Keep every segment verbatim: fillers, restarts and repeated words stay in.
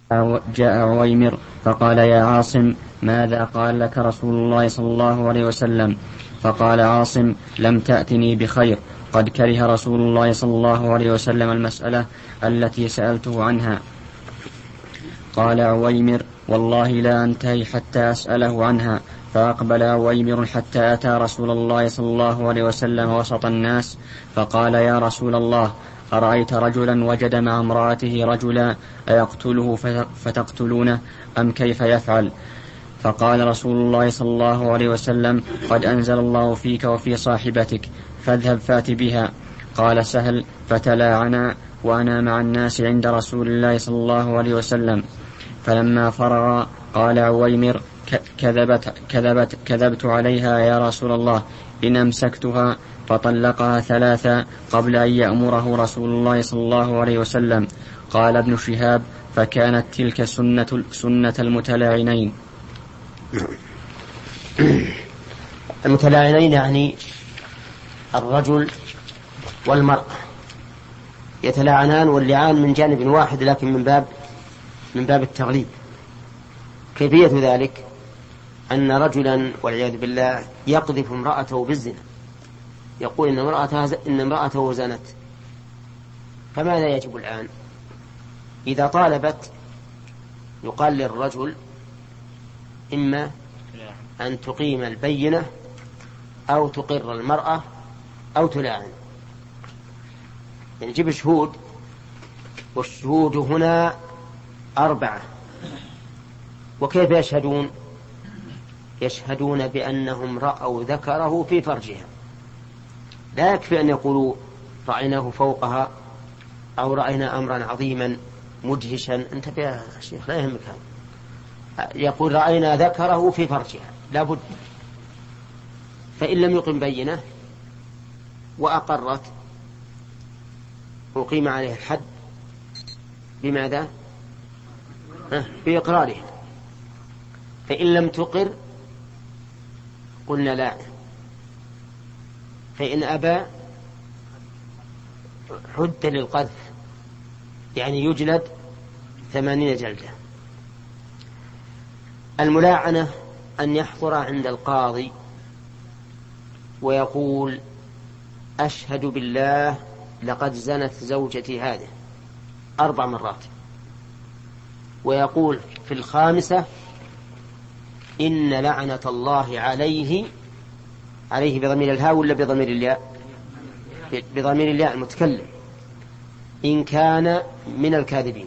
جاء عويمر فقال يا عاصم ماذا قال لك رسول الله صلى الله عليه وسلم؟ فقال عاصم لم تأتني بخير، قد كره رسول الله صلى الله عليه وسلم المسألة التي سألته عنها. قال عويمر والله لا أنتهي حتى أسأله عنها. فأقبل عويمر حتى أتى رسول الله صلى الله عليه وسلم وسط الناس فقال يا رسول الله أرأيت رجلا وجد مع امرأته رجلا أيقتله فتقتلونه أم كيف يفعل؟ فقال رسول الله صلى الله عليه وسلم قد أنزل الله فيك وفي صاحبتك فاذهب فات بها. قال سهل فتلاعنا وأنا مع الناس عند رسول الله صلى الله عليه وسلم. فلما فرغ قال عويمر كذبت, كذبت, كذبت عليها يا رسول الله إن أمسكتها. فطلقها ثلاثا قبل أن يأمره رسول الله صلى الله عليه وسلم. قال ابن شهاب فكانت تلك سنة, سنة المتلاعنين. المتلاعنين يعني الرجل والمرأة يتلاعنان، واللعان من جانب واحد لكن من باب من باب التغليب. كيفية ذلك أن رجلا والعياذ بالله يقذف امرأته بالزنا، يقول إن امرأته, إن امرأته زنت، فماذا يجب الآن؟ إذا طالبت يقال للرجل إما أن تقيم البينة أو تقر المرأة أو تلاعن، يعني جيب شهود، والشهود هنا أربعة. وكيف يشهدون؟ يشهدون بأنهم رأوا ذكره في فرجها، لا يكفي أن يقولوا رأيناه فوقها أو رأينا أمرا عظيما مدهشا، انت يا شيخ لا يهمك هذا، يقول رأينا ذكره في فرجها لابد. فإن لم يقم بينه وأقرت أقيم عليه الحد. بماذا؟ بإقرارها. فإن لم تقر قلنا لا. فإن أبى حد للقذف، يعني يجلد ثمانين جلدة. الملاعنة أن يحضر عند القاضي ويقول أشهد بالله لقد زنت زوجتي هذه أربع مرات، ويقول في الخامسة إن لعنة الله عليه، عليه بضمير الهاء ولا بضمير الياء؟ بضمير الياء المتكلم، إن كان من الكاذبين.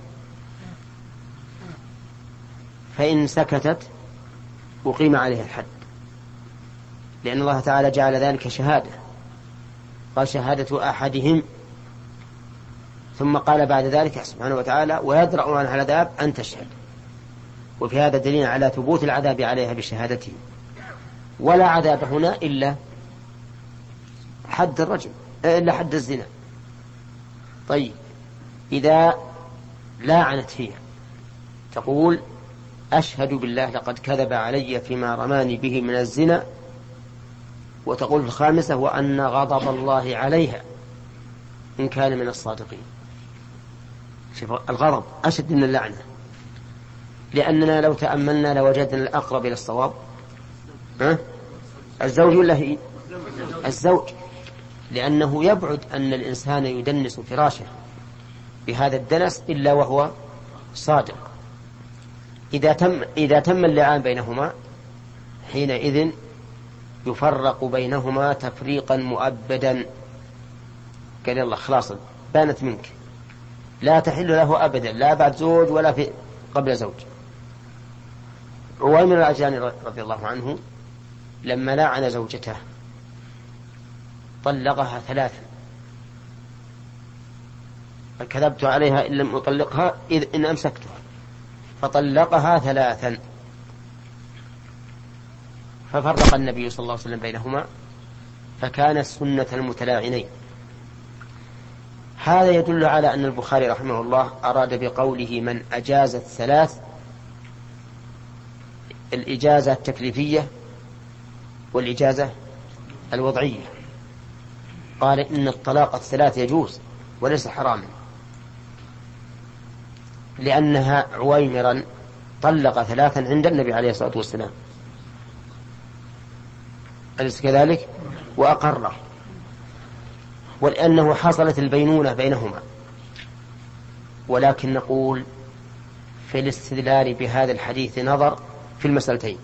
فإن سكتت أقيم عليها الحد، لأن الله تعالى جعل ذلك شهادة، قال شهادة أحدهم، ثم قال بعد ذلك سبحانه وتعالى ويدرأ عنها العذاب أن تشهد. وفي هذا دليل على ثبوت العذاب عليها بشهادته. ولا عذاب هنا إلا حد الرجم، إلا حد الزنا. طيب إذا لاعنت فيها تقول أشهد بالله لقد كذب علي فيما رماني به من الزنا، وتقول في الخامسة وأن غضب الله عليها إن كان من الصادقين. شوف الغضب أشد من اللعنة، لأننا لو تأملنا لوجدنا الأقرب إلى الصواب ها؟ الزوج ولا هي؟ الزوج، لأنه يبعد أن الإنسان يدنس فراشه بهذا الدنس إلا وهو صادق. إذا تم, إذا تم اللعان بينهما حينئذ يفرق بينهما تفريقا مؤبدا. قال الله خلاص بانت منك، لا تحل له أبدا، لا بعد زوج ولا في قبل زوج. عويمر العجلاني رضي الله عنه لما لعن زوجته طلقها ثلاثا، فكذبت عليها إن لم أطلقها إذ إن أمسكتها، فطلقها ثلاثا. ففرق النبي صلى الله عليه وسلم بينهما، فكان سنة المتلاعنين. هذا يدل على أن البخاري رحمه الله أراد بقوله من أجاز الثلاث الإجازة التكليفية والإجازة الوضعية. قال إن الطلاق الثلاث يجوز وليس حراما. لأنها عويمرا طلق ثلاثا عند النبي عليه الصلاة والسلام، أليس كذلك؟ وأقره، ولأنه حصلت البينونة بينهما. ولكن نقول في الاستدلال بهذا الحديث نظر في المسألتين.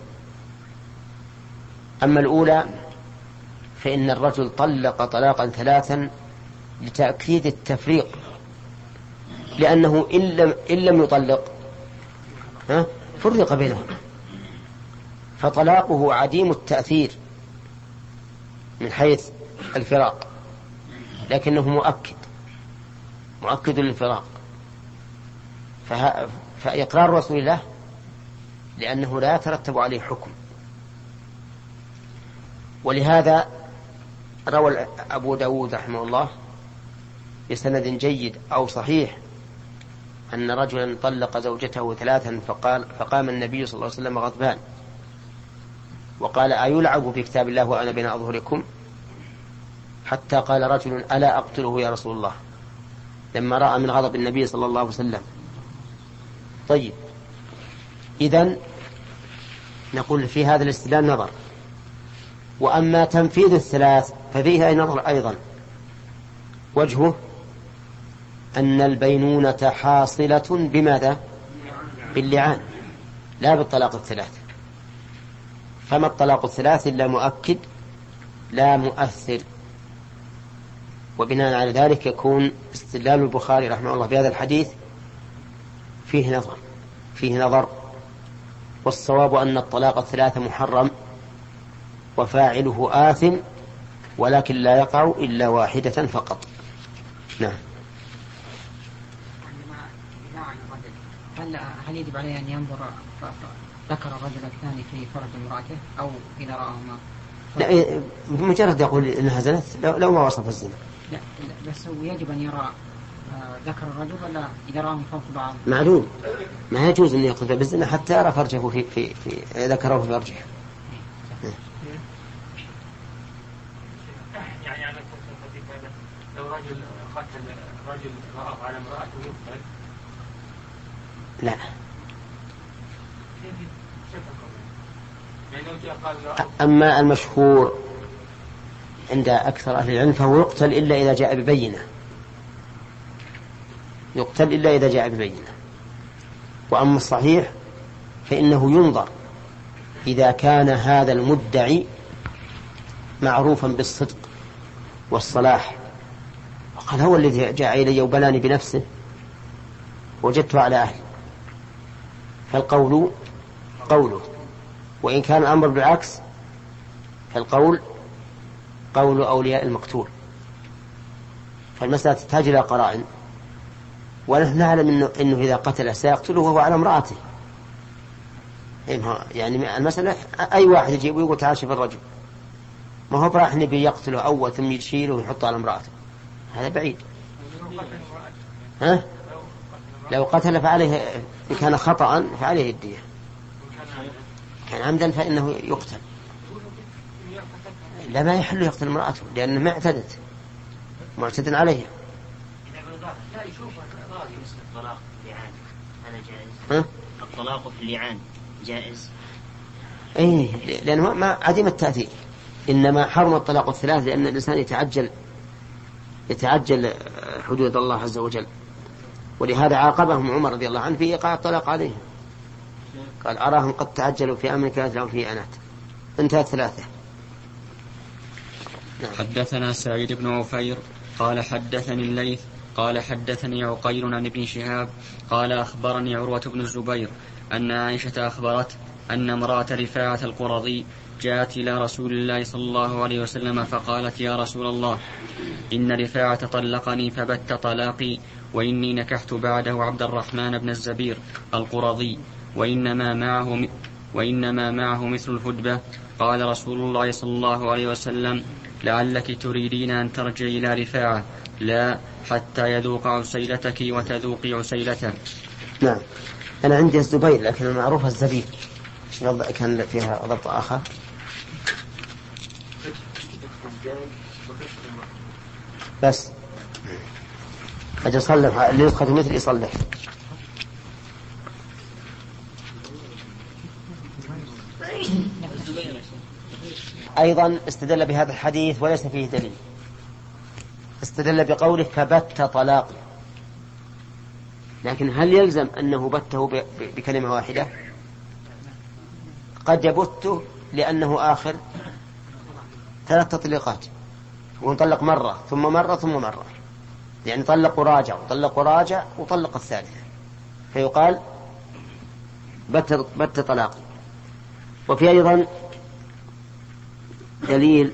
أما الأولى فإن الرجل طلق طلاقا ثلاثا لتأكيد التفريق، لأنه إن لم, إن لم يطلق ها فرق بينهم، فطلاقه عديم التأثير من حيث الفراق، لكنه مؤكد مؤكد للفراق. فإقرار رسول الله لأنه لا يترتب عليه حكم. ولهذا روى أبو داود رحمه الله بسند جيد أو صحيح أن رجلا طلق زوجته ثلاثا فقال فقام النبي صلى الله عليه وسلم غضبان وقال: أيلعب في كتاب الله وأنا بين أظهركم؟ حتى قال رجل: ألا أقتله يا رسول الله، لما رأى من غضب النبي صلى الله عليه وسلم. طيب، إذن نقول في هذا الاستدلال نظر. وأما تنفيذ الثلاث ففيه نظر أيضا، وجهه أن البينونة حاصلة بماذا؟ باللعان لا بالطلاق الثلاث. فما الطلاق الثلاث إلا مؤكد لا مؤثر. وبناء على ذلك يكون استدلال البخاري رحمه الله بهذا الحديث فيه نظر فيه نظر والصواب أن الطلاق الثلاث محرم وفاعله آثم، ولكن لا يقع إلا واحدة فقط. نعم. هل هل يجب عليه أن ينظر ذكر الرجل الثاني في فرج امرأته أو إذا رآهما؟ لا، بمجرد يقول إنها زنت لو ما وصف الزنا. لا, لا بس يجب أن يرى ذكر الرجل ولا إذا رآهم فوق بعض؟ معلوم، ما يجوز أن يقذف بالزنا حتى يرى فرجه في في في ذكره في فرجه. يعني على لو رجل قتل رجل رأى على امرأته يقتل. لا. أما المشهور عند أكثر أهل العلم فهو يقتل إلا إذا جاء ببينة، يقتل إلا إذا جاء ببينة. وأما الصحيح فإنه ينظر إذا كان هذا المدعي معروفا بالصدق والصلاح، وقال هو الذي جاء إلي وبلاني بنفسه وجدته على أهل، فالقول قوله. وإن كان الأمر بالعكس فالقول قول أولياء المقتول. فالمسألة تحتاج إلى قرائن، ونحن نعلم إنه, إنه إذا قتل سيقتله وهو على امرأته. يعني المسألة أي واحد يجيب ويقول تعال شوف الرجل، ما هو براح نبي يقتله أول ثم يشيله ويحطه على امرأته، هذا بعيد. ها؟ لو قتل فعليه، إن كان خطأ فعليه الدية، كان عمدا فإنه يقتل. لا، ما يحل يقتل امرأته لأنه ما اعتدت معتد عليها. الطلاق في اللعان هذا جائز؟ ها؟ الطلاق في اللعان جائز؟ اي، لأنه ما عديم التأثير. إنما حرم الطلاق الثلاث لأن الإنسان يتعجل يتعجل حدود الله عز وجل، ولهذا عاقبهم عمر رضي الله عنه في إيقاع الطلاق عليهم، قال أراهم قد تعجلوا في أمر كانت لهم فيه أنات. انتهت ثلاثة. نعم. حدثنا سعيد بن عفير قال حدثني الليث قال حدثني عقيل عن ابن شهاب قال أخبرني عروة بن الزبير أن عائشة أخبرت أن امرأة رفاعة القرظي جاءت إلى رسول الله صلى الله عليه وسلم فقالت: يا رسول الله، إن رفاعة طلقني فبت طلاقي، وإني نكحت بعده عبد الرحمن بن الزبير القرظي، وإنما معه, وإنما معه مثل الهدبة. قال رسول الله صلى الله عليه وسلم: لعلك تريدين أن ترجعي إلى رفاعة، لا حتى يذوق عسيلتك وتذوقي عسيلته. نعم. أنا عندي الزبير لكن المعروف الزبير، كان فيها ضبط آخر. بس أجل صلح اللي يدخل مثل يصلح. أيضا استدل بهذا الحديث وليس فيه دليل، استدل بقوله فبت طلاقي، لكن هل يلزم أنه بته بكلمة واحدة؟ قد يبته لأنه آخر ثلاث تطليقات، ونطلق مرة ثم مرة ثم مرة، يعني طلق وراجع وطلق وراجع وطلق الثالثة، فيقال بت, بت طلاقي. وفي أيضا دليل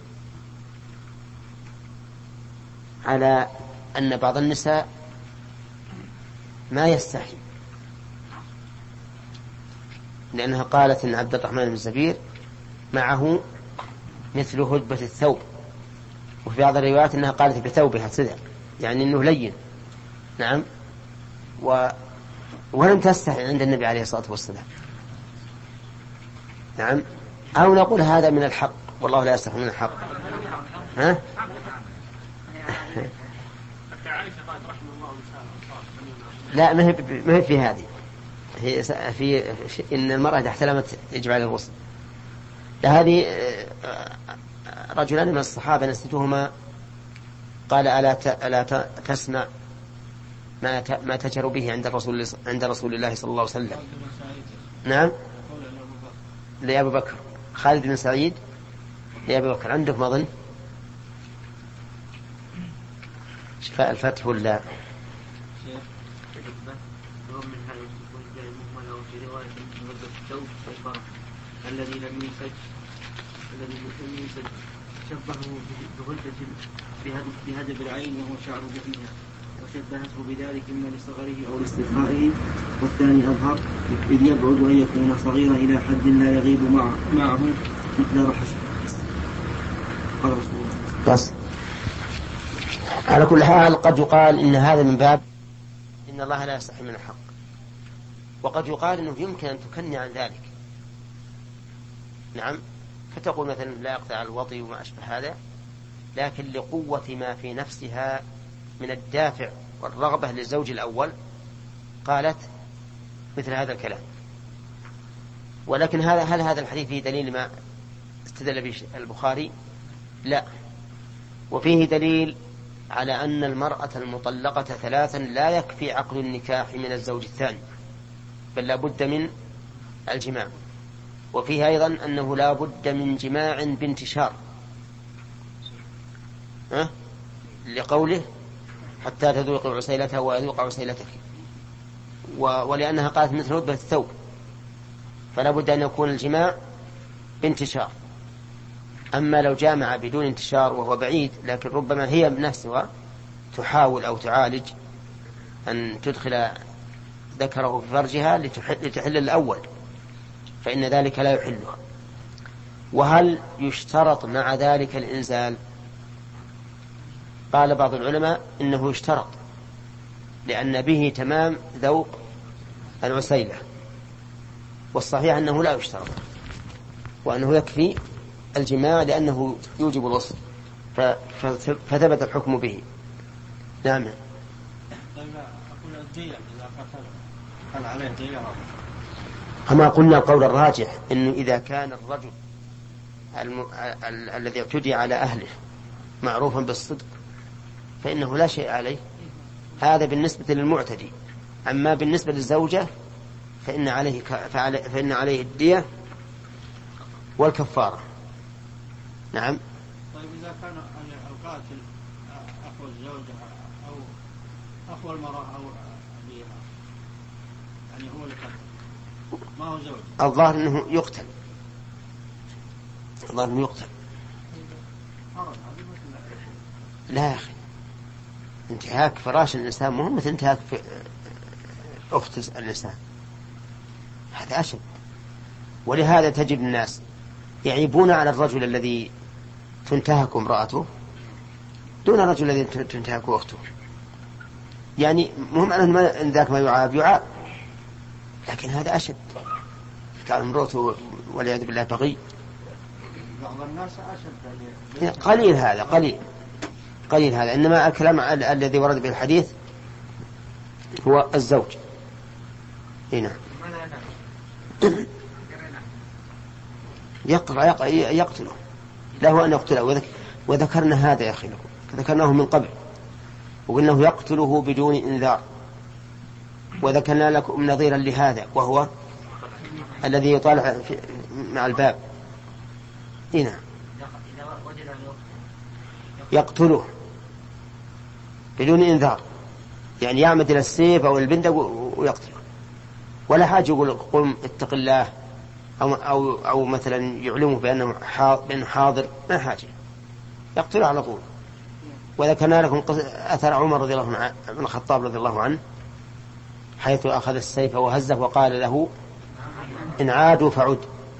على أن بعض النساء ما يستحي، لأنها قالت إن عبد الرحمن بن الزبير معه مثل هدبة الثوب، وفي بعض الروايات أنها قالت بثوبها سدع، يعني أنه لين. نعم. و... ولم تستحي عند النبي عليه الصلاة والسلام. نعم. أو نقول هذا من الحق، والله لا يستحي من الحق. ها؟ لا، ما هي ما هي في هذه، هي في إن المرأة إذا احتلمت يجب عليها الغسل. هذه رجلان من الصحابة نسيتهما قال ألا ألا تسمع ما ما تجر به عند الرسول عند رسول الله صلى الله عليه وسلم. نعم. لأبو بكر. خالد بن سعيد لأبو بكر. عندك ما ظن شفاء الفتح ولا الذي لم ينسج الذي لم ينسج شبهه بغلة بهدب العين وهو شعر بطنها، وشبهته بذلك إما لصغره أو لاسترخائه، والثاني أظهر إذ يبعد أن يكون صغيرا إلى حد لا يغيب مع معه مقدار حسب. قال رسول الله. بس على كل حال قد يقال إن هذا من باب إن الله لا يستحي من الحق، وقد يقال إنه يمكن أن تكني عن ذلك. نعم. فتقول مثلا لا يقطع الوطي وما أشبه هذا، لكن لقوة ما في نفسها من الدافع والرغبة للزوج الأول قالت مثل هذا الكلام. ولكن هذا هل هذا الحديث فيه دليل ما استدل به البخاري؟ لا. وفيه دليل على أن المرأة المطلقة ثلاثا لا يكفي عقد النكاح من الزوج الثاني، بل لا بد من الجماع. وفيه أيضا أنه لا بد من جماع بانتشار، أه؟ لقوله حتى تذوق عسيلتها وأذوق عسيلتك، ولأنها قالت مثل هدبة الثوب، فلا بد أن يكون الجماع بانتشار. أما لو جامع بدون انتشار وهو بعيد، لكن ربما هي بنفسها تحاول أو تعالج أن تدخل ذكره في فرجها لتحل, لتحل الأول، فإن ذلك لا يحلها. وهل يشترط مع ذلك الإنزال؟ قال بعض العلماء إنه يشترط، لأن به تمام ذوق العسيلة، والصحيح أنه لا يشترط، وأنه يكفي الجماع لأنه يوجب الوصف، فثبت الحكم به. نعم. كما قلنا القول الراجح إنه إذا كان الرجل الم... ال... الذي اعتدي على أهله معروفا بالصدق فإنه لا شيء عليه، هذا بالنسبة للمعتدي. أما بالنسبة للزوجة فإن عليه ك... فعلي... فإن عليه الدية والكفارة. نعم. طيب إذا كان القاتل أخو الزوجة أو أخو المرأة أو أبيها، يعني هو اللي قتل ما هو زوج، الظاهر أنه يقتل، الظاهر أنه يقتل. لا يا أخي، انتهاك فراش الإنسان مهم مثل انتهاك في أخت الإنسان، هذا أشد. ولهذا تجد الناس يعيبون على الرجل الذي تنتهك امرأته دون الرجل الذي تنتهك أخته. يعني مهم أن ذاك ما يعاب يعاب، لكن هذا أشد. كان امرأته والعياذ بالله بغي. بعض الناس أشد. قليل هذا، قليل قليل هذا. إنما الكلام الذي ورد بالحديث هو الزوج. هنا يقرأ يقتله له أن يقتله. وذكرنا هذا يا أخي لكم، ذكرناه من قبل وقلناه يقتله بدون إنذار، وذكرنا لكم نظيرا لهذا وهو الذي يطالع مع الباب. هنا يقتله بدون إنذار، يعني يعمد إلى السيف أو البندق ويقتله، ولا حاجة يقول قم اتق الله أو, أو, أو مثلا يعلمه بأنه حاضر، ما حاجة، يقتله على طول. وذكرنا لكم أثر عمر رضي الله عنه بن الخطاب رضي الله عنه حيث أخذ السيف وهزه وقال له إن عادوا فعد.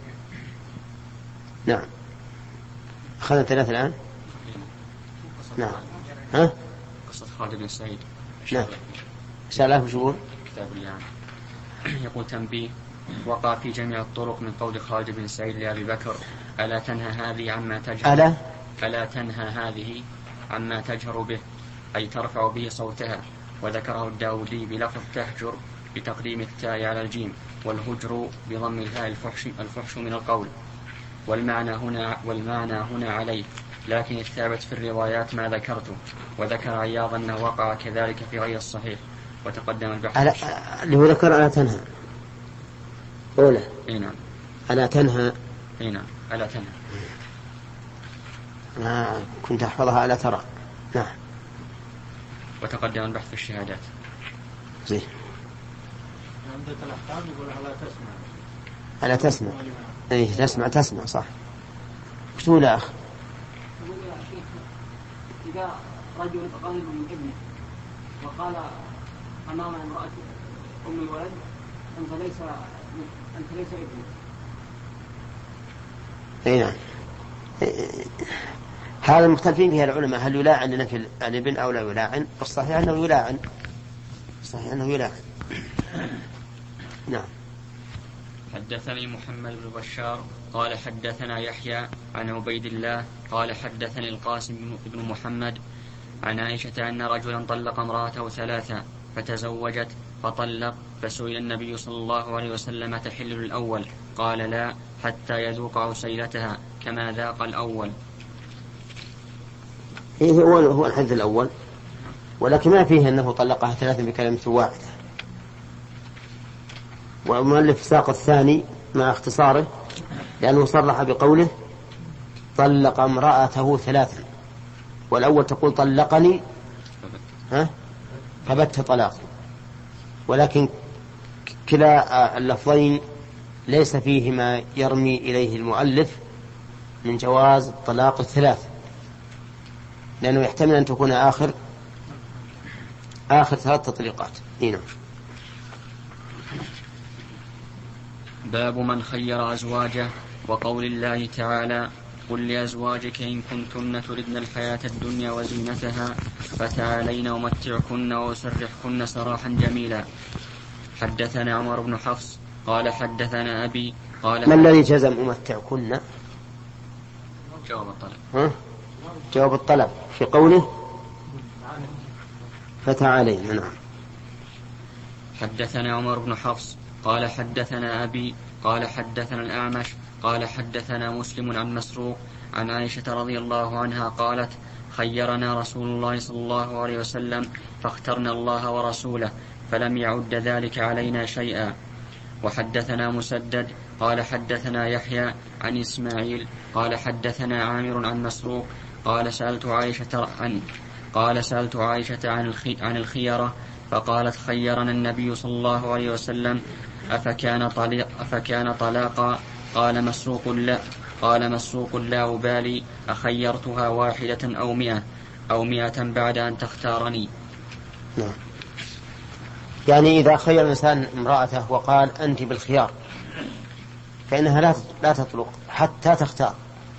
نعم. أخذنا ثلاثة الآن. نعم. ها؟ قصة خالد بن سعيد. نعم. شاء الله وشو كتاب الله. يقول تنبيه: وقع في جميع الطرق من قول خالد بن سعيد لأبي بكر: ألا تنهى هذه عما تجهر ألا ألا تنهى هذه عما تجهر به، أي ترفع به صوتها. وذكره الداودي بلفظ تهجر بتقديم التاء على الجيم، والهجر بضم الهاء الفحش, الفحش من القول. والمعنى هنا والمعنى هنا عليه، لكن الثابت في الروايات ما ذكرته. وذكر عياض أنه وقع كذلك في غير الصحيح، وتقدم البحث. اللي هو ذكر ألا تنهى أولى. إيه نعم. ألا تنهى. إيه نعم. ألا تنهى. آه كنت أحفظها ألا ترى. نعم. وتقدم البحث في الشهادات. زين. عندك الأحكام يقول ألا تسمع. ألا تسمع. إيه تسمع تسمع صح. وش تقول يا أخ؟ يقول يا شيخ إذا رجل غضب من ابنه وقال أمام امرأة أم الولد أنت ليس أنت ليس ابني. إيه نعم. هذا المختلفين فيها العلماء، هل يلاعن لنفي الابن أو لا يلاعن؟ الصحيح أنه يلاعن. الصحيح أنه يلاعن. نعم. حدثني محمد بن بشار قال حدثنا يحيى عن عبيد الله قال حدثني القاسم بن محمد عن عائشة أن رجلا طلق امرأته ثلاثا فتزوجت فطلق، فسئل النبي صلى الله عليه وسلم: تحل الأول؟ قال: لا، حتى يذوق عسيلتها كما ذاق الأول. إيه هو هو الحديث الأول، ولكن ما فيه أنه طلقها ثلاثا بكلمة واحدة. والمؤلف ساق الثاني مع اختصاره لأنه صرح بقوله طلق امرأته ثلاثا، والأول تقول طلقني ها فبت طلاق. ولكن كلا اللفظين ليس فيه ما يرمي إليه المؤلف من جواز الطلاق الثلاث، لأنه يحتمل أن تكون آخر آخر ثلاث تطليقات. هنا باب من خير أزواجه، وقول الله تعالى: قل لأزواجك إن كنتن تردن الحياة الدنيا وزينتها فتعالين أمتعكن وأسرحكن سراحا جميلا. حدثنا عمر بن حفص قال حدثنا أبي قال: ما الذي جزم أمتعكن؟ جواب الطلب. ها؟ جواب الطلب في قوله فتعالين. نعم. حدثنا عمر بن حفص قال حدثنا أبي قال حدثنا الأعمش قال حدثنا مسلم عن مسروق عن عائشة رضي الله عنها قالت: خيرنا رسول الله صلى الله عليه وسلم فاخترنا الله ورسوله فلم يعد ذلك علينا شيئا. وحدثنا مسدد قال حدثنا يحيى عن إسماعيل قال حدثنا عامر عن مسروق قال سألت عائشة عن قال سألت عائشة عن الخي عن الخيرة فقالت: خيرنا النبي صلى الله عليه وسلم أفكان طليق أفكان طلاقا؟ قال مسروق: لا قال مسروق: لا أبالي أخيرتها واحدة أو مئة أو مئة بعد أن تختارني. نعم. يعني إذا خير الإنسان امرأته وقال أنت بالخيار فإنها لا لا تطلق حتى تختار.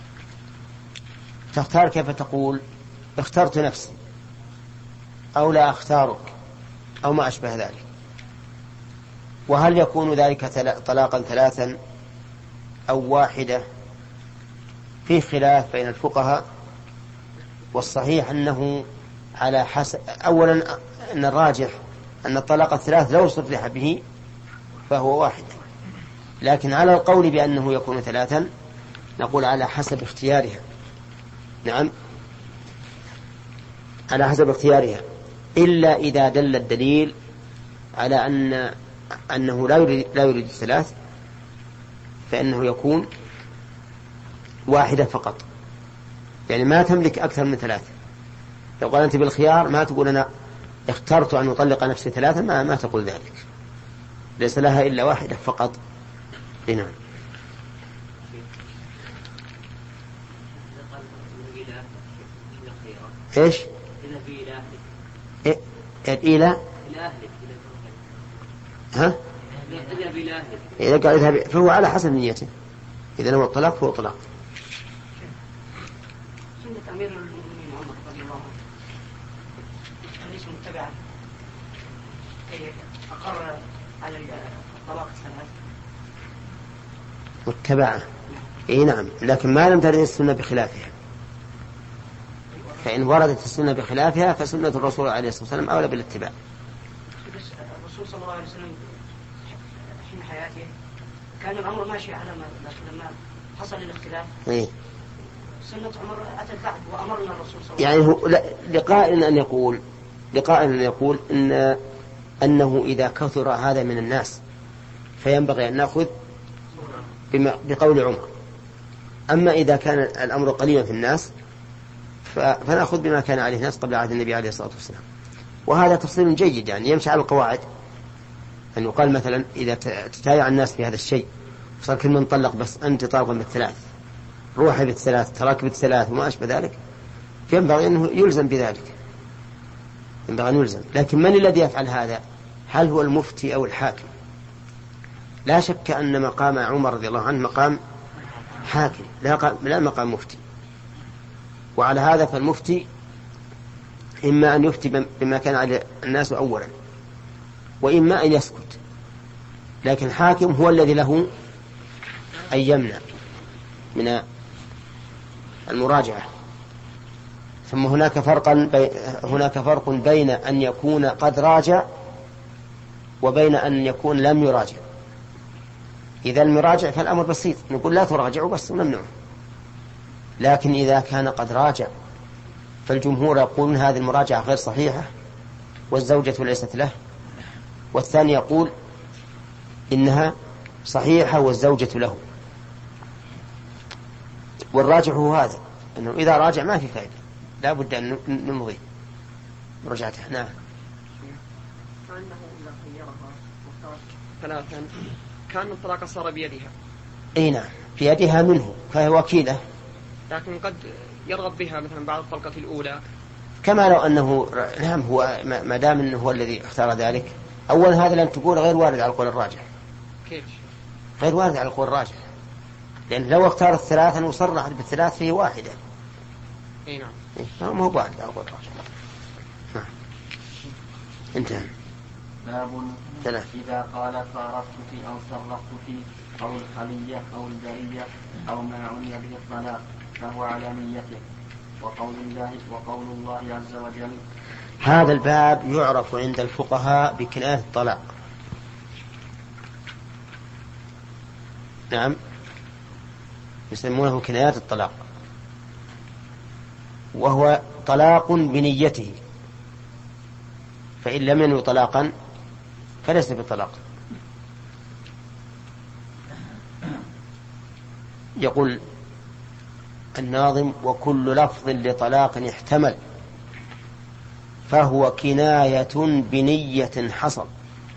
تختار كيف تقول؟ اخترت نفسي أو لا أختارك أو ما أشبه ذلك. وهل يكون ذلك طلاقا ثلاثا أو واحدة؟ في خلاف بين الفقهاء، والصحيح أنه على حسب. أولا أن الراجح أن الطلاق الثلاث لو صرح به فهو واحد، لكن على القول بأنه يكون ثلاثا نقول على حسب اختيارها. نعم على حسب اختيارها، إلا إذا دل الدليل على أن أنه لا يريد, لا يريد الثلاث، فإنه يكون واحدة فقط، يعني ما تملك أكثر من ثلاثة. لو قال أنت بالخيار ما تقول أنا اخترت أن أطلق نفسي ثلاثة، ما, ما تقول ذلك، ليس لها إلا واحدة فقط. نعم. إيش؟ إيه؟ إلى ها؟ إذا قال اذهب فهو على حسب نيته، إذا نوى الطلاق فهو طلاق. سنة أمير المؤمنين عمر رضي الله عنه ليس متبعا أقر على الطلاق الثلاث متبعة. إيه نعم، لكن ما لم ترد السنة بخلافها، فإن وردت السنة بخلافها فسنة الرسول عليه الصلاة والسلام أولى بالاتباع. الرسول صلى الله عليه وسلم حين حياته كان الأمر ماشي على ما، لكن لما حصل الاختلاف إيه؟ سنة عمر أتت بعد وأمرنا الرسول صلى الله يعني عليه هو لقائل أن يقول لقائل أن يقول إن أنه إذا كثر هذا من الناس فينبغي أن نأخذ بما بقول عمر، أما إذا كان الأمر قليلا في الناس فنأخذ بما كان عليه الناس قبل عهد النبي عليه الصلاة والسلام. وهذا تفصيل جيد، يعني يمشي على القواعد، أن يقال مثلا إذا تتايع الناس في هذا الشيء صار كل من طلق بس أنت طالقا بالثلاث، روحي بالثلاث، تراك بالثلاث وما أشبه ذلك، فينبغي أنه يلزم بذلك، ينبغي أن يلزم. لكن من الذي يفعل هذا؟ هل هو المفتي أو الحاكم؟ لا شك أن مقام عمر رضي الله عنه مقام حاكم، لا مقام مفتي. وعلى هذا فالمفتي إما أن يفتي بما كان على الناس أولا، وإما أن يسكت، لكن الحاكم هو الذي له أن يمنع من المراجعة. ثم هناك فرقا بي... هناك فرق بين أن يكون قد راجع وبين أن يكون لم يراجع. إذا المراجع فالأمر بسيط، نقول لا تراجعوا بس ونمنعه. لكن إذا كان قد راجع فالجمهور يقولون هذه المراجعة غير صحيحة والزوجة ليست له، والثاني يقول إنها صحيحة والزوجة له. والراجع هو هذا، أنه إذا راجع ما في فائدة، لا بد أن نمضي رجعته. نعم. فأنه إذا خيرها وصارت ثلاثا كان الطلاق صار بيدها. أي نعم، بيدها منه، فهي وكيلة، لكن قد يرغب بها مثلا بعد الطلقة الأولى، كما لو أنه نعم هو ما دام أنه هو الذي اختار ذلك. أولا هذا لن تقول غير وارد على القول الراجح. كيف؟ غير وارد على القول الراجح، لأن لو اختار الثلاثة وصرح بالثلاث فيه واحدة. اي نعم. ما هو واحد على القول الراجح. نعم. انتهى. باب ثلاث. إذا قال فارقتك أو سرقتك أو الخلية أو البرية أو ما عني به الطلاق فهو على نيته. وقول الله وقول الله عز وجل. هذا الباب يعرف عند الفقهاء بكناية الطلاق. نعم، يسمونه كنايات الطلاق، وهو طلاق بنيته، فإن لم ينوي طلاقا فليس بطلاق. يقول الناظم: وكل لفظ لطلاق احتمل فهو كناية بنية حصل.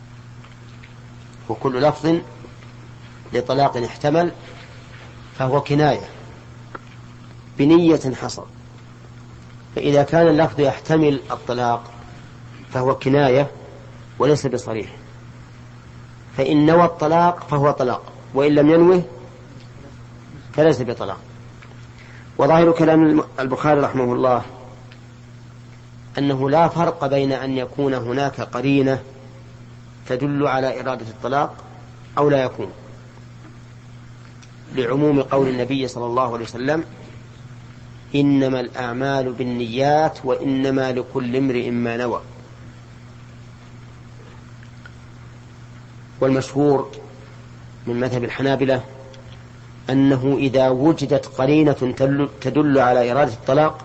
وكل لفظ لطلاق احتمل فهو كناية بنية حصل. فإذا كان اللفظ يحتمل الطلاق فهو كناية وليس بصريح، فإن نوى الطلاق فهو طلاق، وإن لم ينوه فليس بطلاق. وظاهر كلام البخاري رحمه الله أنه لا فرق بين أن يكون هناك قرينة تدل على إرادة الطلاق أو لا يكون، لعموم قول النبي صلى الله عليه وسلم: إنما الأعمال بالنيات وإنما لكل امرئ ما نوى. والمشهور من مذهب الحنابلة أنه إذا وجدت قرينة تدل على إرادة الطلاق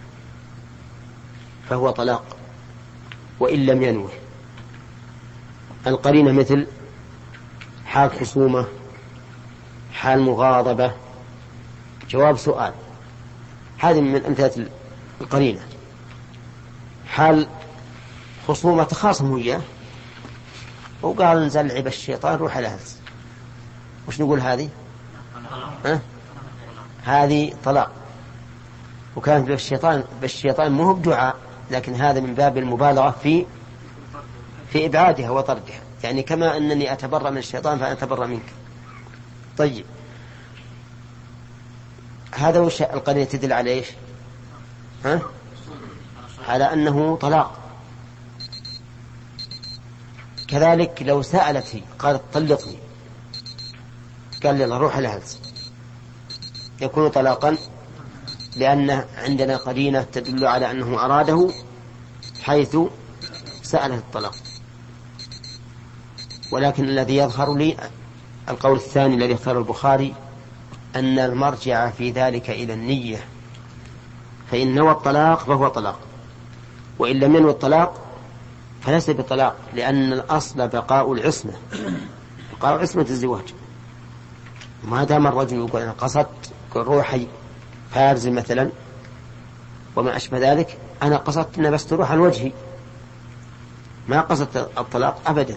فهو طلاق وإن لم ينوه. القرينة مثل حال خصومة، حال مغاضبة، جواب سؤال، هذه من أمثلة القرينة. حال خصومة تخاصم وياه وقال نزل لعب الشيطان روح الهلس، وش نقول هذه؟ أه؟ هذه طلاق، وكانت بالشيطان بالشيطان مو بدعاء، لكن هذا من باب المبالغة في في إبعادها وطردها، يعني كما أنني أتبرأ من الشيطان فأنا أتبرأ منك. طيب هذا وش القرينة تدل على إيش؟ ها؟ على أنه طلاق. كذلك لو سألت هي قالت طلقني، قال لي روح الهلس، يكون طلاقا لأن عندنا قرينة تدل على أنه أراده حيث سأله الطلاق. ولكن الذي يظهر لي القول الثاني الذي اختاره البخاري، أن المرجع في ذلك إلى النية، فإن نوى الطلاق فهو طلاق، وإن لم ينوى الطلاق فليس بطلاق، لأن الأصل بقاء العصمة، بقاء عصمة الزواج. ما دام الرجل يقول أنا قصدت روحي فارز مثلا وما أشبه ذلك، أنا قصدت أن بس تروح عن وجهي، ما قصدت الطلاق أبدا،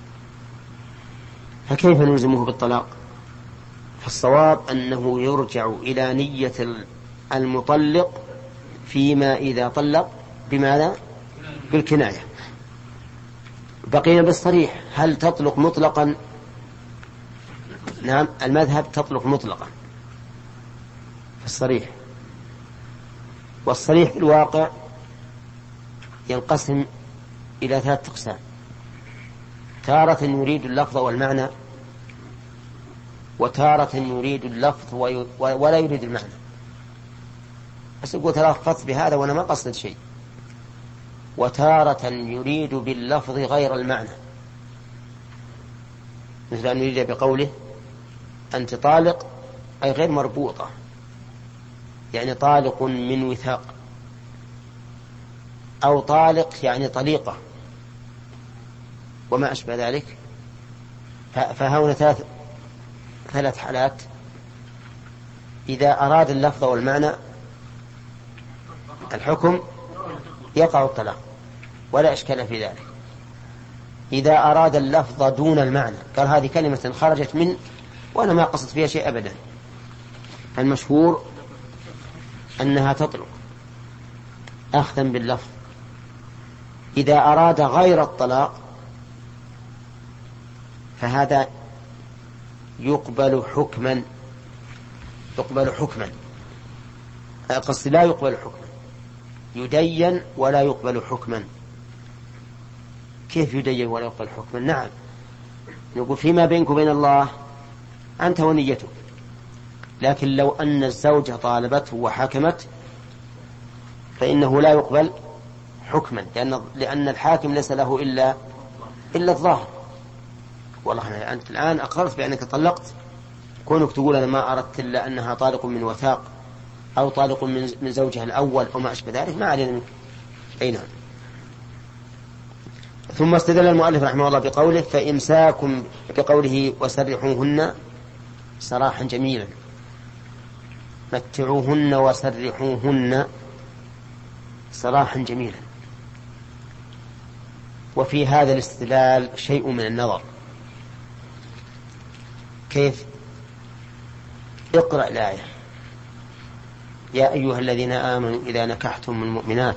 فكيف نلزمه بالطلاق؟ فالصواب أنه يرجع إلى نية المطلق فيما إذا طلق بماذا؟ بالكناية. بقينا بالصريح، هل تطلق مطلقا؟ نعم، المذهب تطلق مطلقا في الصريح، والصريح في الواقع ينقسم إلى ثلاث أقسام: تارة يريد اللفظ والمعنى، وتارة يريد اللفظ ولا يريد المعنى، بس يقول تلفظت بهذا وأنا ما قصد شيء، وتارة يريد باللفظ غير المعنى، مثل أن يريد بقوله أنت طالق أي غير مربوطة، يعني طالق من وثاق، أو طالق يعني طليقة وما أشبه ذلك. فهنا ثلاث ثلاث حالات: إذا أراد اللفظ والمعنى الحكم يقع الطلاق ولا إشكال في ذلك. إذا أراد اللفظ دون المعنى، قال هذه كلمة خرجت من وأنا ما قصد فيها شيء أبدا، المشهور أنها تطلق أخذا باللفظ. إذا أراد غير الطلاق فهذا يقبل حكما يقبل حكما قصد لا يقبل حكما، يدين ولا يقبل حكما. كيف يدين ولا يقبل حكما؟ نعم، نقول فيما بينك وبين الله أنت ونيتك، لكن لو أن الزوجة طالبته وحكمت فإنه لا يقبل حكما، لأن, لأن الحاكم ليس له إلا إلا الظاهر. والله أنت الآن أقررت بأنك طلقت، كونك تقول أنا ما أردت إلا أنها طالق من وثاق أو طالق من زوجها الأول أو ما أشبه ذلك، ما علينا منك. أي نعم. ثم استدل المؤلف رحمه الله بقوله فإمساكم، بقوله وسرحوهن سراحا جميلا، متعوهن وسرحوهن سراحا جميلا. وفي هذا الاستدلال شيء من النظر. كيف؟ اقرأ الآية: يا أيها الذين آمنوا إذا نكحتم المؤمنات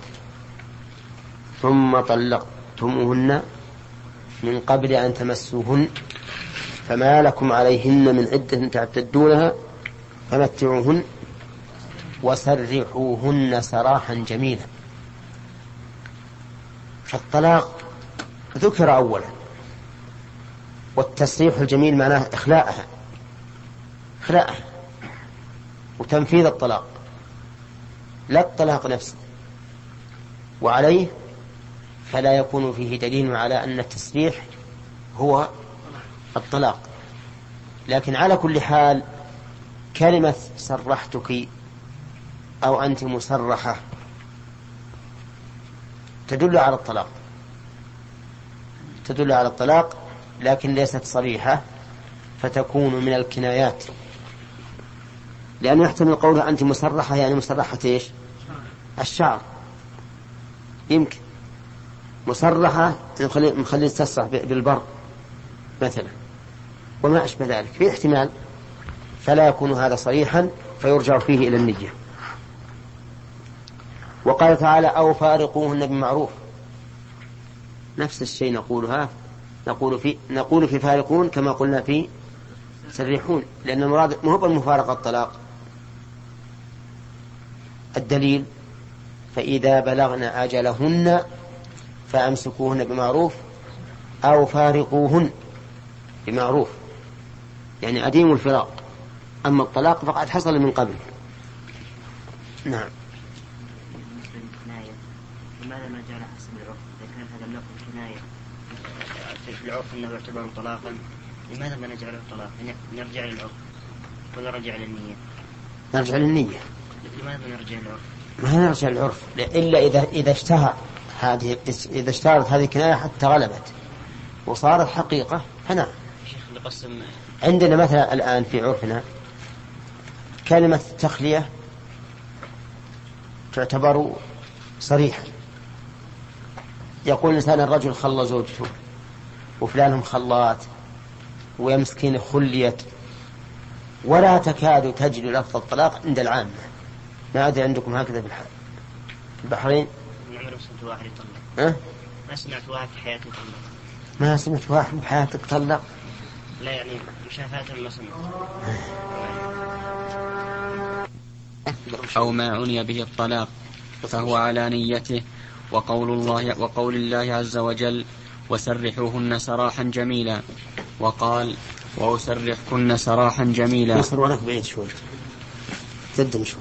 ثم طلقتموهن من قبل أن تمسوهن فما لكم عليهن من عدة تعتدونها فمتعوهن وسرحوهن سراحا جميلا. فالطلاق ذكر أولا، والتسريح الجميل معناه إخلاءها إخلاءها وتنفيذ الطلاق، لا الطلاق نفسه. وعليه فلا يكون فيه دليل على أن التسريح هو الطلاق. لكن على كل حال كلمة سرحتك أو أنت مسرحة تدل على الطلاق، تدل على الطلاق لكن ليست صريحة، فتكون من الكنايات، لأنه يحتمل قولها أنت مسرحة يعني مسرحة إيش؟ الشعر، يمكن مسرحة مخلي تسرح بالبر مثلا وما أشبه ذلك، في احتمال، فلا يكون هذا صريحا فيرجع فيه إلى النية. وقال تعالى أو فارقوهن بمعروف، نفس الشيء نقولها نقول في نقول في فارقون كما قلنا في سرحون، لأن المراد مو بالمفارقة الطلاق. الدليل فإذا بلغن أجلهن فأمسكوهن بمعروف أو فارقوهن بمعروف، يعني أديموا الفراق، أما الطلاق فقد حصل من قبل. نعم. لماذا ما جعل حسب العرف؟ إذا كان هذا اللفظ كناية في العرف أنه يعتبر طلاقا، لماذا ما نجعله طلاق؟ نرجع للعرف ولا نرجع للنية؟ نرجع للنية. لماذا نرجع للعرف؟ ما نرجع للعرف إلا إذا إذا اشتهر هذه إذا اشتهرت هذه الكناية حتى غلبت وصارت حقيقة فنعم. شيخ نقسم عندنا مثلا الآن في عرفنا كلمة التخلية تعتبر صريحة، يقول الإنسان الرجل خلى زوجته وفلانهم خلات ويمسكين خليت، ولا تكاد تجد لفظ الطلاق عند العامة. ما أدري عندكم هكذا في البحرين؟ عمري ما سمعت واحد يطلق. أه؟ ما سمعت واحد في حياتي يطلق. ما سمعت واحد في حياتك طلق؟ لا يعني مشافهة ما سمعت. أو ما عني به الطلاق فهو على نيته. وقول الله وقول الله عز وجل وسرحوهن سراحا جميلا، وقال وأسرحكن سراحا جميلا. يصر ولك بعيد شوي، تقدم شوي.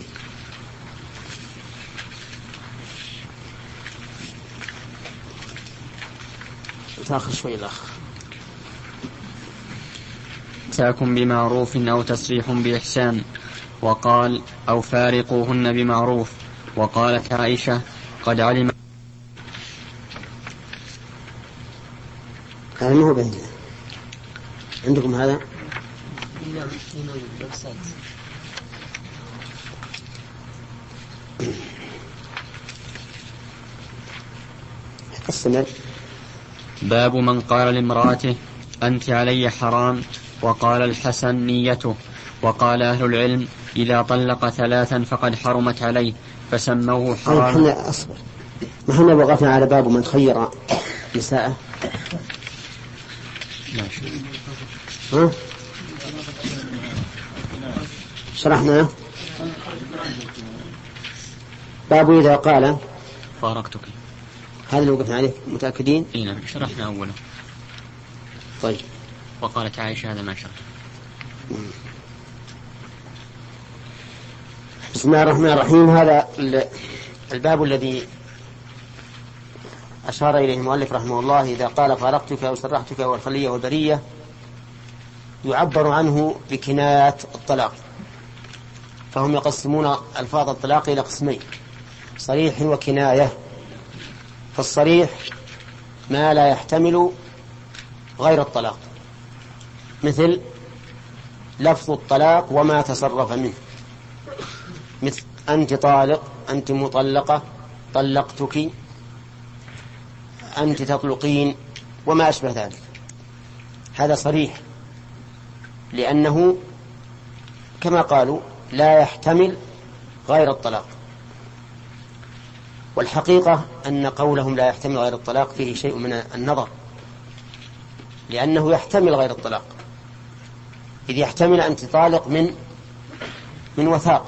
تأخر شوي الأخ. تاكم بمعروف أو تسريح بإحسان. وقال أو فارقوهن بمعروف. وقالت عائشة قد علم. هذا ما هو بعيد عندكم هذا؟ السمع. باب من قال لامرأته أنت علي حرام، وقال الحسن نيته. وقال أهل العلم إذا طلق ثلاثا فقد حرمت عليه فسموه حرام. أصبر، ما هنا وقفنا على باب من خير نساءه. ها؟ شرحنا باب إذا قال فارقتك، هذا اللي وقفنا عليه متأكدين؟ إيه نعم شرحنا أولا. طيب. وقالت عائشة هذا ما شرح. بسم الله الرحمن الرحيم. هذا الباب الذي أشار إليه المؤلف رحمه الله إذا قال فارقتك أو سرحتك والخلية والبرية يعبر عنه بكنايات الطلاق، فهم يقسمون ألفاظ الطلاق إلى قسمين: صريح وكناية. فالصريح ما لا يحتمل غير الطلاق، مثل لفظ الطلاق وما تصرف منه، مثل أنت طالق، أنت مطلقة، طلقتك، أنت تطلقين، وما أشبه ذلك. هذا صريح لأنه كما قالوا لا يحتمل غير الطلاق. والحقيقة أن قولهم لا يحتمل غير الطلاق فيه شيء من النظر، لأنه يحتمل غير الطلاق، إذ يحتمل أنت طالق من من وثاق،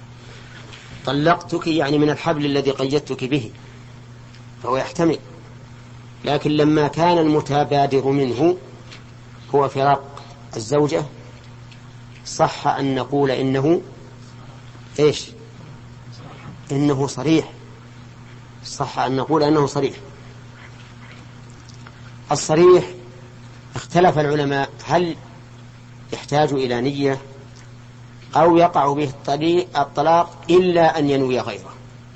طلقتك يعني من الحبل الذي قيدتك به، فهو يحتمل. لكن لما كان المتبادر منه هو فراق الزوجة صح أن نقول إنه إيش؟ إنه صريح، صح أن نقول أنه صريح. الصريح اختلف العلماء هل يحتاج إلى نية أو يقع به الطلاق إلا أن ينوي غيره،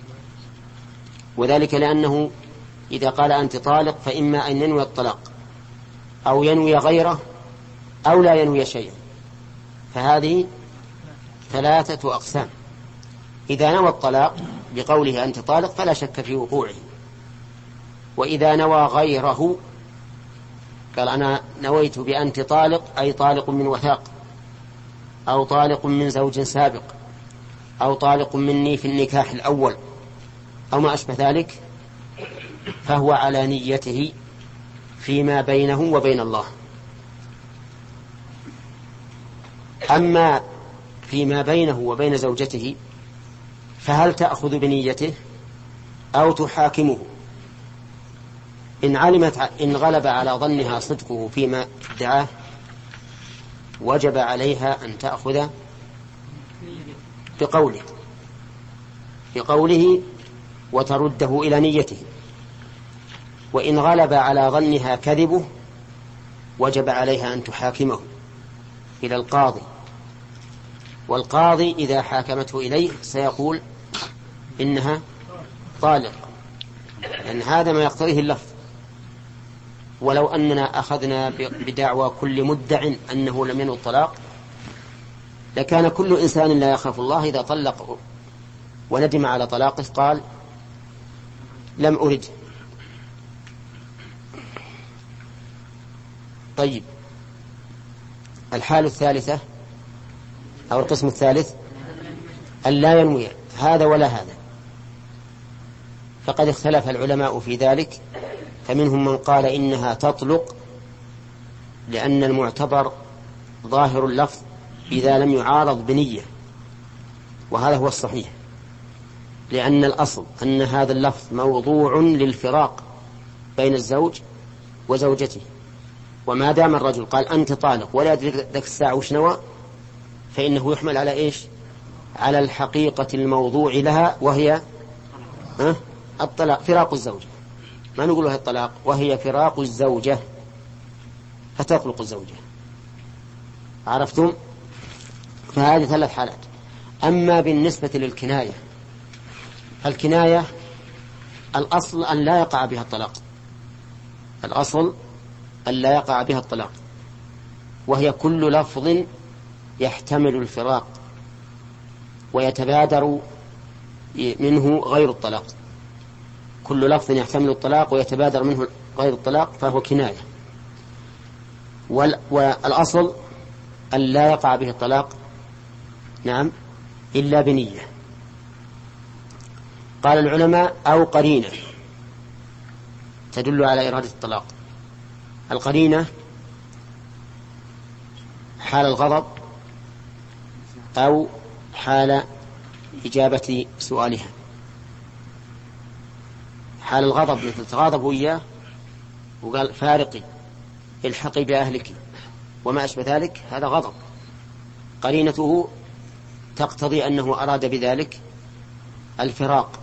وذلك لأنه إذا قال أنت طالق فإما أن ينوي الطلاق أو ينوي غيره أو لا ينوي شيئا، فهذه ثلاثة أقسام. إذا نوى الطلاق بقوله أنت طالق فلا شك في وقوعه، وإذا نوى غيره قال أنا نويت بأنت طالق أي طالق من وثاق أو طالق من زوج سابق أو طالق مني في النكاح الأول أو ما أشبه ذلك، فهو على نيته فيما بينه وبين الله. أما فيما بينه وبين زوجته فهل تأخذ بنيته أو تحاكمه؟ إن علمت إن غلب على ظنها صدقه فيما ادعاه وجب عليها أن تأخذ بقوله بقوله وترده إلى نيته. وإن غلب على ظنها كذبه وجب عليها أن تحاكمه إلى القاضي، والقاضي إذا حاكمته إليه سيقول إنها طالق، لأن هذا ما يقتضيه اللفظ. ولو أننا أخذنا بدعوى كل مدع أنه لم ينوي الطلاق لكان كل إنسان لا يخاف الله إذا طلق وندم على طلاقه قال لم أرد. طيب، الحالة الثالثة أو القسم الثالث أن لا ينوي هذا ولا هذا، فقد اختلف العلماء في ذلك، فمنهم من قال إنها تطلق لأن المعتبر ظاهر اللفظ إذا لم يعارض بنية، وهذا هو الصحيح، لأن الأصل أن هذا اللفظ موضوع للفراق بين الزوج وزوجته، وما دام الرجل قال أنت طالق ولا يدري ذاك الساعة وش نوى فإنه يحمل على إيش؟ على الحقيقة الموضوع لها، وهي أه؟ الطلاق، فراق الزوجة، ما نقول لها الطلاق، وهي فراق الزوجة، فتطلق الزوجة. عرفتم؟ فهذه ثلاث حالات. أما بالنسبة للكناية، الكناية الأصل أن لا يقع بها الطلاق، الأصل أن لا يقع بها الطلاق، وهي كل لفظ يحتمل الفراق ويتبادر منه غير الطلاق، كل لفظ يحتمل الطلاق ويتبادر منه غير الطلاق فهو كناية. والأصل أن لا يقع به الطلاق نعم إلا بنية. قال العلماء أو قرينة تدل على إرادة الطلاق. القرينة حال الغضب أو حال إجابة سؤالها. حال الغضب مثل تغاضبوا إياه وقال فارقي الحقي بأهلك وما أشبه ذلك، هذا غضب، قرينته تقتضي أنه أراد بذلك الفراق.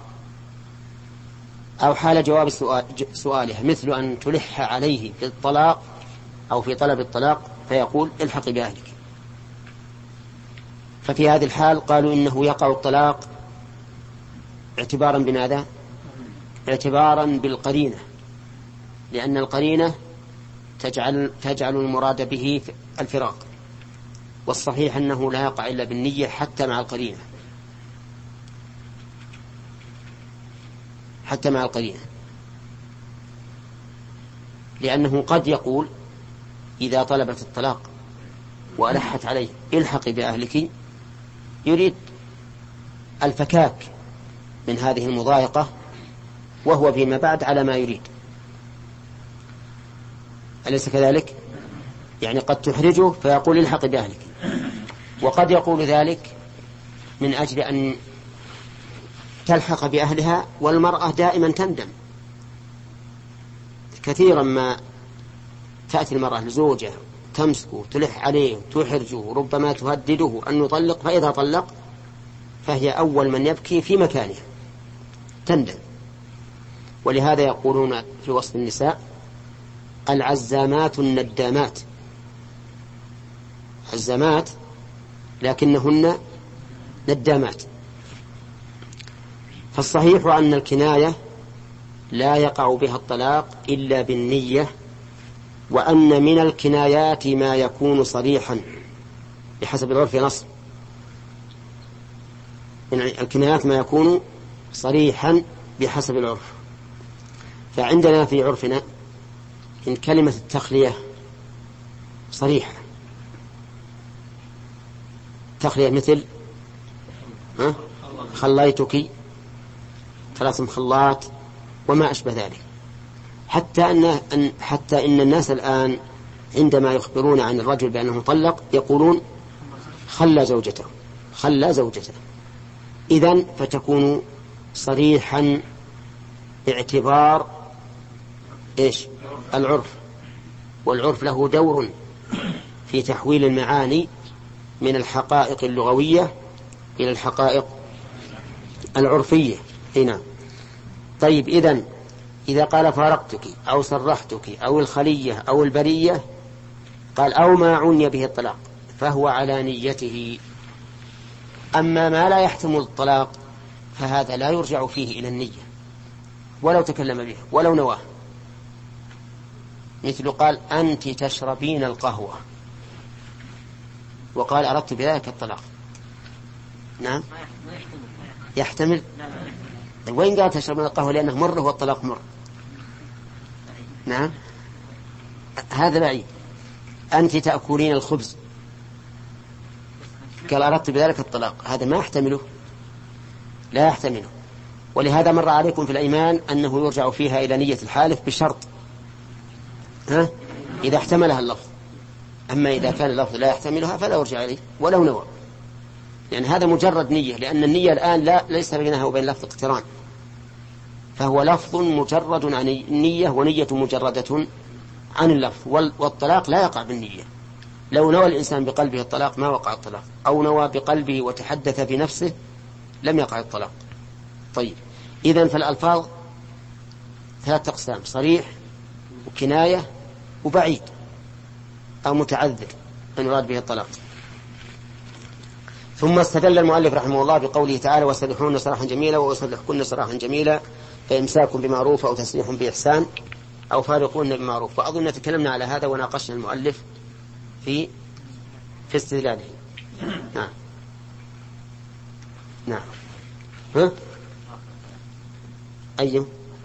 أو حال جواب سؤالها مثل أن تلح عليه بالطلاق أو في طلب الطلاق فيقول الحقي بأهلك، ففي هذه الحال قالوا إنه يقع الطلاق اعتبارا بماذا؟ اعتبارا بالقرينة، لأن القرينة تجعل, تجعل المراد به الفراق، والصحيح أنه لا يقع إلا بالنية حتى مع القرينة، حتى مع القرينة، لأنه قد يقول إذا طلبت الطلاق وألحت عليه الحقي بأهلك يريد الفكاك من هذه المضايقة، وهو فيما بعد على ما يريد، أليس كذلك؟ يعني قد تحرجه فيقول الحقي بأهلك، وقد يقول ذلك من أجل أن تلحق بأهلها، والمرأة دائما تندم، كثيرا ما تأتي المرأة لزوجها تمسكه تلح عليه تحرجه ربما تهدده أن يطلق، فإذا طلق فهي أول من يبكي في مكانه، تندم. ولهذا يقولون في وصف النساء العزامات الندامات، عزامات لكنهن ندامات. فالصحيح أن الكناية لا يقع بها الطلاق إلا بالنية، وأن من الكنايات ما يكون صريحا بحسب العرف نص، من الكنايات ما يكون صريحا بحسب العرف. فعندنا في عرفنا إن كلمة التخلية صريحة، تخلية مثل ها؟ خليتك، ثلاث مخلات وما أشبه ذلك. حتى أن حتى إن الناس الآن عندما يخبرون عن الرجل بأنه طلق يقولون خلى زوجته خلى زوجته. إذن فتكون صريحا باعتبار إيش؟ العرف. والعرف له دور في تحويل المعاني من الحقائق اللغوية إلى الحقائق العرفية. هنا طيب، إذن إذا قال فارقتك أو صرحتك أو الخلية أو البرية، قال أو ما عني به الطلاق، فهو على نيته. أما ما لا يحتمل الطلاق فهذا لا يرجع فيه إلى النية ولو تكلم به ولو نواه. مثل قال أنت تشربين القهوة وقال أردت بذلك الطلاق، نعم يحتمل. وين قال تشربين القهوة لأنه مر والطلاق مر؟ نعم هذا بعيد. أنت تأكلين الخبز قال أردت بذلك الطلاق، هذا ما يحتمله، لا يحتمله. ولهذا مر عليكم في الأيمان أنه يرجع فيها إلى نية الحالف بشرط ها؟ إذا احتملها اللفظ. أما إذا كان اللفظ لا يحتملها فلا يرجع عليه ولو نوى، يعني هذا مجرد نية، لأن النية الآن لا ليس بينها وبين لفظ اقتران، فهو لفظ مجرد عن النية ونية مجردة عن اللفظ. والطلاق لا يقع بالنية. لو نوى الإنسان بقلبه الطلاق ما وقع الطلاق، أو نوى بقلبه وتحدث بنفسه لم يقع الطلاق. طيب، إذن فالألفاظ ثلاثة أقسام: صريح وكناية وبعيد أو متعذر أن يراد به الطلاق. ثم استدل المؤلف رحمه الله بقوله تعالى: وسرحون سراحا جميلا وسرحكن سراحا جميلا فإمساك بمعروف أو تسريح بإحسان أو فارقون بمعروف. وأظن تكلمنا على هذا وناقشنا المؤلف في في استدلاله. نعم نعم ها أيوه.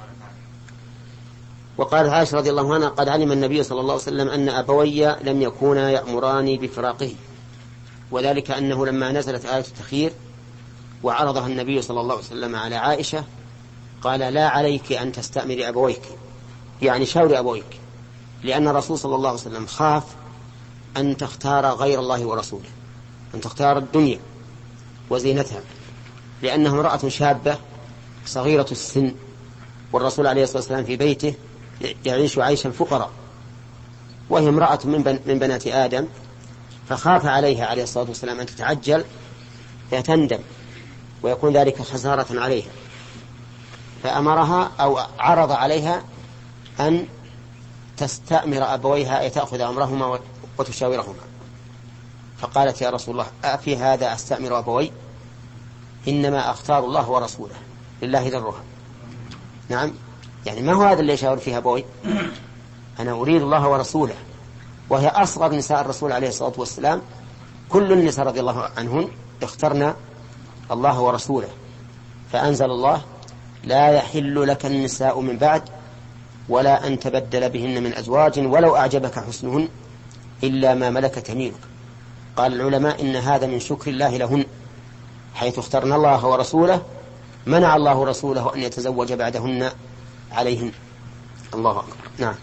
وقال عائشة رضي الله عنها: قد علم النبي صلى الله عليه وسلم أن أبوي لم يكونا يأمراني بفراقه، وذلك أنه لما نزلت آية التخيير وعرضها النبي صلى الله عليه وسلم على عائشة قال: لا عليك أن تستأمر أبويك، يعني شاور أبويك، لأن الرسول صلى الله عليه وسلم خاف أن تختار غير الله ورسوله، أن تختار الدنيا وزينتها، لأنها امرأة شابة صغيرة السن، والرسول عليه الصلاة والسلام في بيته يعيش عيش الفقراء، وهي امرأة من, بن من بنات آدم، فخاف عليها عليه الصلاة والسلام أن تتعجل فتندم ويكون ذلك خسارة عليها، فأمرها أو عرض عليها أن تستأمر أبويها أي تأخذ أمرهما وتشاورهما. فقالت: يا رسول الله، أفي هذا أستأمر أبوي؟ إنما أختار الله ورسوله، لله ذرها. نعم، يعني ما هو هذا اللي يشاور فيها أبوي؟ أنا أريد الله ورسوله، وهي أصغر نساء الرسول عليه الصلاة والسلام. كل النساء رضي الله عنهن اخترنا الله ورسوله، فأنزل الله: لا يحل لك النساء من بعد ولا أن تبدل بهن من أزواج ولو أعجبك حسنهن إلا ما ملكت يمينك. قال العلماء إن هذا من شكر الله لهن، حيث اخترنا الله ورسوله منع الله رسوله أن يتزوج بعدهن عليهن. الله أكبر. نعم.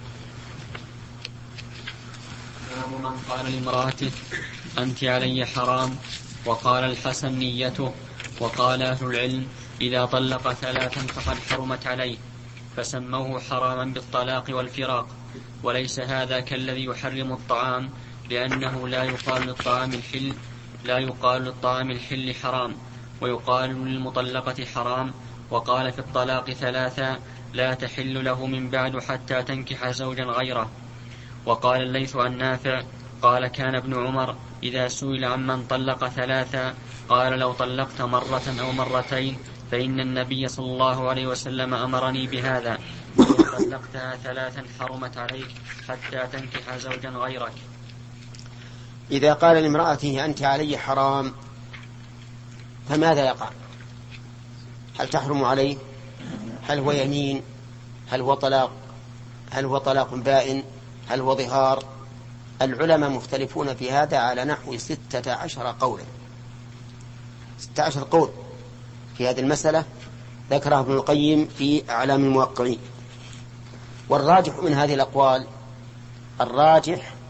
من قال لامرأته: أنت علي حرام، وقال الحسن نيته، وقال أهل العلم: إذا طلق ثلاثا فقد حرمت عليه، فسموه حراما بالطلاق والفراق. وليس هذا كالذي يحرم الطعام، لأنه لا يقال للطعام الحل لا يقال للطعام الحل حرام، ويقال للمطلقة حرام. وقال في الطلاق ثلاثا: لا تحل له من بعد حتى تنكح زوجا غيره. وقال الليث عن نافع قال: كان ابن عمر إذا سئل عمن طلق ثلاثا قال لو طلقت مرة أو مرتين فإن النبي صلى الله عليه وسلم أمرني بهذا، وإن طلقتها ثلاثا حرمت عليك حتى تنكح زوجا غيرك. إذا قال لامرأته أنت علي حرام فماذا يقع؟ هل تحرم عليه؟ هل هو يمين؟ هل هو طلاق؟ هل هو طلاق بائن؟ هل هو ظهار؟ العلماء مختلفون في هذا على نحو ستة عشر قولا، ستة عشر قول في هذه المسألة ذكرها ابن القيم في أعلام الموقعين. والراجح من هذه الأقوال، الراجح